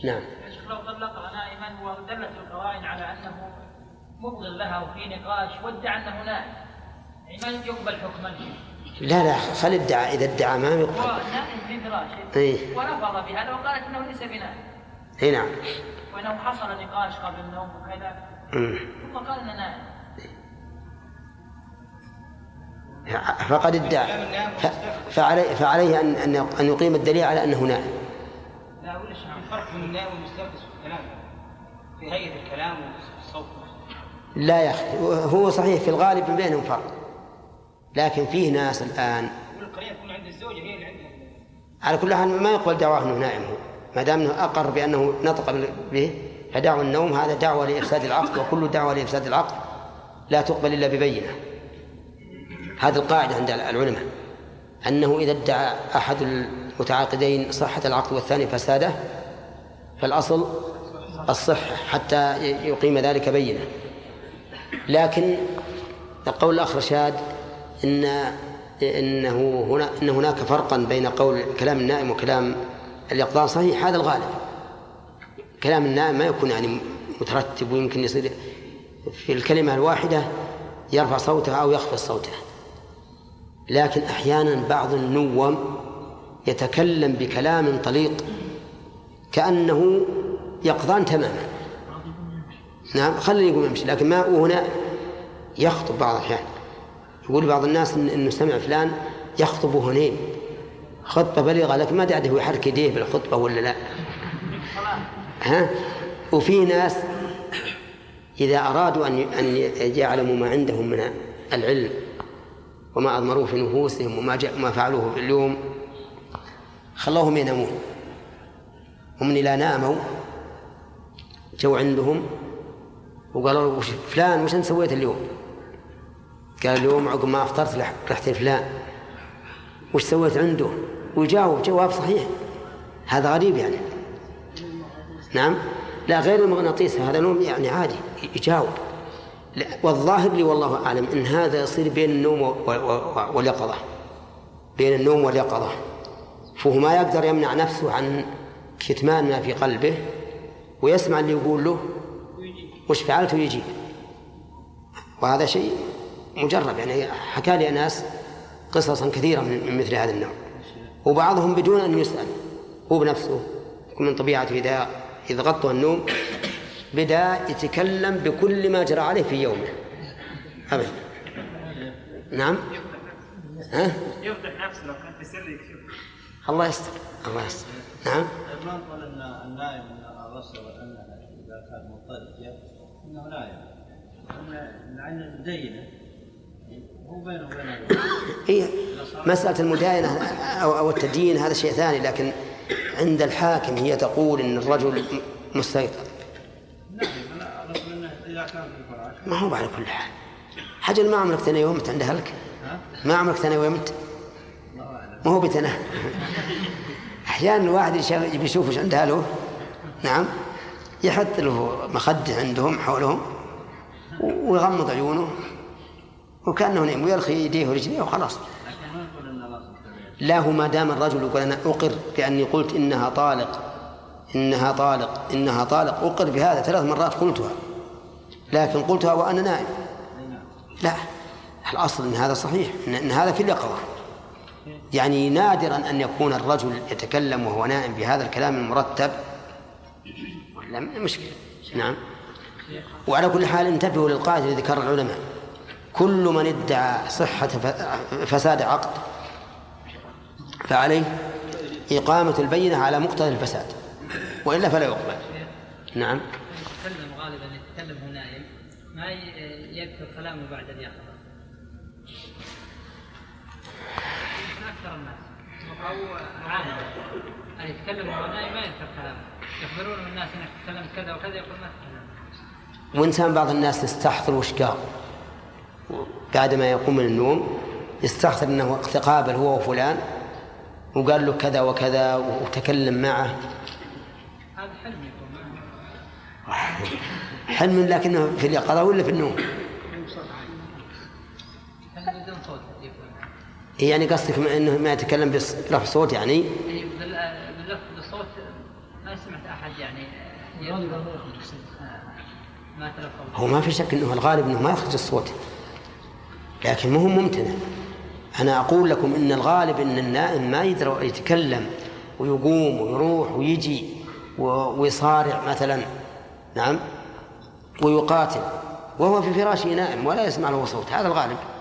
نعم. لو طلقها نائما ودلت القرائن على أنه مبغض لها وفي نقاش وادعى أنه نائم، يعني ما يقبل حكما. لا خل ادعى، إذا ادعى ما يقبل. هو نائم في فراشه ورفض بهذا وقالت أنه ليس بنائم. نعم. وأنه حصل نقاش قبل النوم وكذا ثم قال أنه نائم. فقد ادعى فعليه أن يقيم الدليل على أنه نائم. لا ولا شيء فرق بين النائم والمستيقظ في الكلام، في هيئة الكلام والصوت. لا يا أخي، هو صحيح في الغالب بينهم فرق، لكن فيه ناس الآن والقرية يكون عند الزوجة هي اللي عندها. على كل حال ما يقبل دعواه أنه نائم، هو ما دام أنه أقر بأنه نطق به، فدعوى النوم هذا دعوة لإفساد العقد، وكل دعوة لإفساد العقد لا تقبل إلا ببينة. هذه القاعدة عند العلماء، أنه إذا ادعى أحد المتعاقدين صحة العقد والثاني فساده فالأصل الصحة حتى يقيم ذلك بينة. لكن قول الأخ رشاد إن هناك فرقا بين قول كلام النائم وكلام اليقظان، صحيح هذا الغالب. كلام النائم ما يكون يعني مترتب، ويمكن يصير في الكلمة الواحدة يرفع صوته أو يخفض صوته، لكن أحيانا بعض النوم يتكلم بكلام طليق كأنه يقظان تماما. نعم خلينا يقول يمشي، لكن ما هنا يخطب بعض الأحيان. يقول بعض الناس إنه سمع فلان يخطب هنين خطبة بليغة، لكن ما دعده يحرك يديه بالخطبة ولا لا. وفي ناس إذا أرادوا أن يعلموا ما عندهم من العلم وما أضمروه في نفوسهم وما فعلوه في اليوم خلوهم ينامون. هم إذا ناموا جو عندهم وقالوا فلان وش أنت سويت اليوم؟ قال اليوم عقب ما أفطرت رحت فلان. وش سويت عنده؟ ويجاوب جواب صحيح. هذا غريب يعني. نعم لا غير المغناطيس، هذا نوم يعني عادي يجاوب. والظاهر لي والله أعلم إن هذا يصير بين النوم واليقظة، بين النوم واليقظة، فهو ما يقدر يمنع نفسه عن كتمان ما في قلبه، ويسمع اللي يقول له وش فعلته يجيب. وهذا شيء مجرب، يعني حكى لي ناس قصصا كثيرة من مثل هذا النوع، وبعضهم بدون أن يسأل هو بنفسه يكون من طبيعته إذا غطوا النوم بدأ يتكلم بكل ما جرى عليه في يومه أبدا. نعم يفضح نفسه لو كان في سر يكشف. الله يستر الله يستر. نعم ما نقول أن النائم الرسول أنه إذا كان مضطرب أنه نائم، أن عين المدينة هو بينه وبين مسألة المداينة أو التدين هذا شيء ثاني، لكن عند الحاكم هي تقول إن الرجل مستيقظ. ما هو على كل حال حجر ما عمرك تنيومت عند أهلك، ما عمرك تنيومت، ما هو بتنه. أحيانا الواحد يبي يشوف وش عند أهله، نعم يحط له مخدة عندهم حولهم ويغمض عيونه وكأنه نيم ويرخي يديه ورجليه وخلاص. لا هو ما دام الرجل يقول أنا أقر بأني قلت إنها طالق إنها طالق إنها طالق، أقر بهذا 3 مرات قلتها، لكن قلتها وأنا نائم. لا الأصل إن هذا صحيح، إن هذا في اليقظة. يعني نادرا أن يكون الرجل يتكلم وهو نائم بهذا الكلام المرتب، ولا مشكلة. نعم. وعلى كل حال انتبهوا للقاعدة التي ذكرها العلماء: كل من ادعى صحة فساد عقد فعليه إقامة البينة على مقتضى الفساد، وإلا فلا يقبل. نعم. يتكلم غالبا يتكلم هو نائم ما يذكر كلامه بعد اليقظة. أكثر الناس أو عادة أن يتكلم هو نائم ما يذكر كلامه، يخبرون الناس أنك تكلم كذا وكذا يقول ما تكلم. وإنسان بعض الناس يستحضر وش قال بعد ما يقوم من النوم، يستحضر أنه تقابل هو وفلان وقال له كذا وكذا وتكلم معه. هذا حلم يكون معه. حلم لكنه في اليقظة ولا في النوم؟ حلم بدون صوت. يعني قصدك أنه ما يتكلم برفع صوت يعني؟ باللفظ بالصوت ما ما سمعت أحد يعني ما تلفظ. هو ما في شك أنه الغالب أنه ما يخرج الصوت، لكن ما هو ممتنع. أنا أقول لكم إن الغالب أن النائم ما يدري يتكلم ويقوم ويروح ويجي ويصارع مثلا، نعم، ويقاتل وهو في فراشه نائم ولا يسمع له صوت، هذا الغالب.